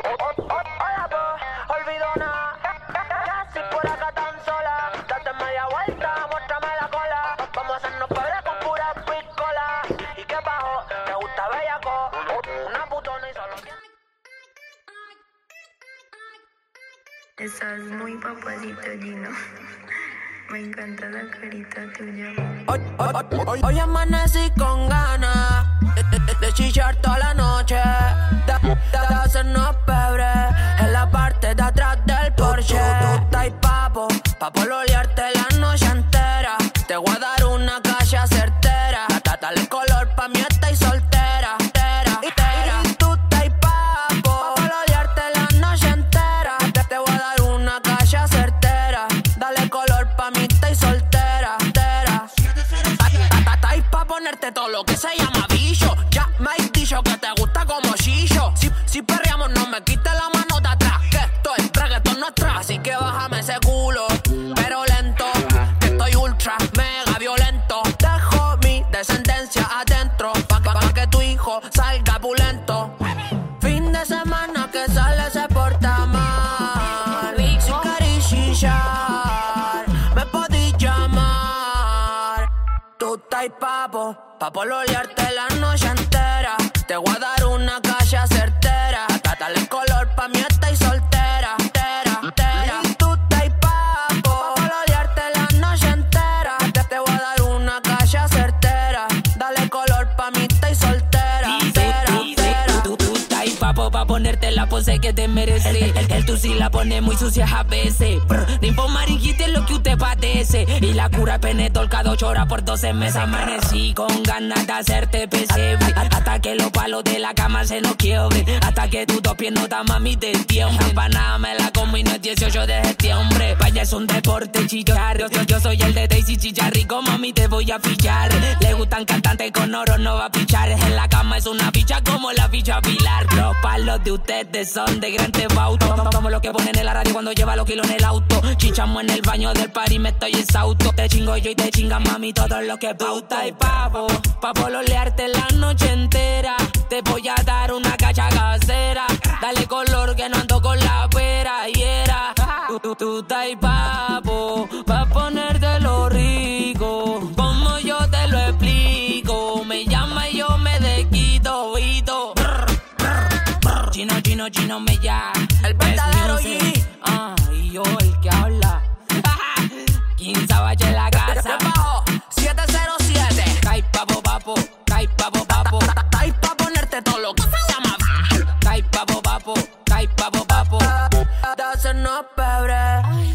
Hola, pues, olvido nada. Casi por acá tan sola. Date media vuelta, muéstrame la cola. Vamos a hacernos padres con pura piscola. ¿Y qué bajo? ¿Te gusta bellaco? Una putona y solo Estás muy papacito, Gino. Me encanta la carita tuya. Hoy amanecí con ganas de chillar toda la noche, de hacernos pebre en la parte de atrás del Porsche. Tú estás papo, pa' pololearte la noche entera. Te voy a dar una calle certera. Dale color pa' mí, estáis soltera. Y tú estás papo, pa' pololearte la noche entera. Te voy a dar una calle certera. Dale color pa' mí, estáis soltera. Estáis pa' ponerte todo lo que se llama bicho. Ya me has dicho que te gusta como chillo. Si perreamos no me quites la mano de atrás, que esto es reggaetón no atrás. Así que bájame ese culo, pero lento, que estoy ultra, mega violento. Dejo mi descendencia adentro, pa' que tu hijo salga pulento. Fin de semana que sale se porta mal. Si querís chillar, me podís llamar. Tú estás papo, pa' pololearte la noche entera. Te voy a dar una calle certera. Dale color pa' mí, estáis soltera. Y tú estás papo, pa' pololearte la noche entera. Te voy a dar una calle certera. Dale color pa' mí, estáis soltera. Tú estás papo pa' ponerte la pose que te merece. El tú sí la pone muy sucia a veces. Rimpo mariquita es lo que usted padece. Y la cura penetó cada 8 horas por 12 meses. Amanecí con ganas de hacerte pesebre. Hasta que los palos de la cama se nos quiebren. Hasta que tus dos pies no dan mami te tiemblen. Empanada me la como y no es 18 de septiembre. Vaya, es un deporte chillar. Yo soy el de Daisy Chicharrico, mami te voy a fichar. Le gustan cantantes con oro, no va a pichar. En la cama es una ficha como la ficha Pilar. Los palos de ustedes son de gran tebauto. Como lo que ponen en la radio cuando lleva los kilos en el auto. Chichamos en el baño del party, me estoy exhausto. Te chingo yo y te chinga mami todo lo que pauta. Y pavo, pa' pololearte la noche entera. Te voy a dar una cacha casera. Dale color que no ando con la pera y era. Tú estás papo, pa' ponerte lo rico. Como yo te lo explico. Me llama y yo me desquito, Vito. Chino me llama. El verdadero G. Y yo el que habla. 15 Sabache en la casa. 707. Cae papo. Estáis pa' ponerte todo lo que se llama. Cae papo. De hacernos pebre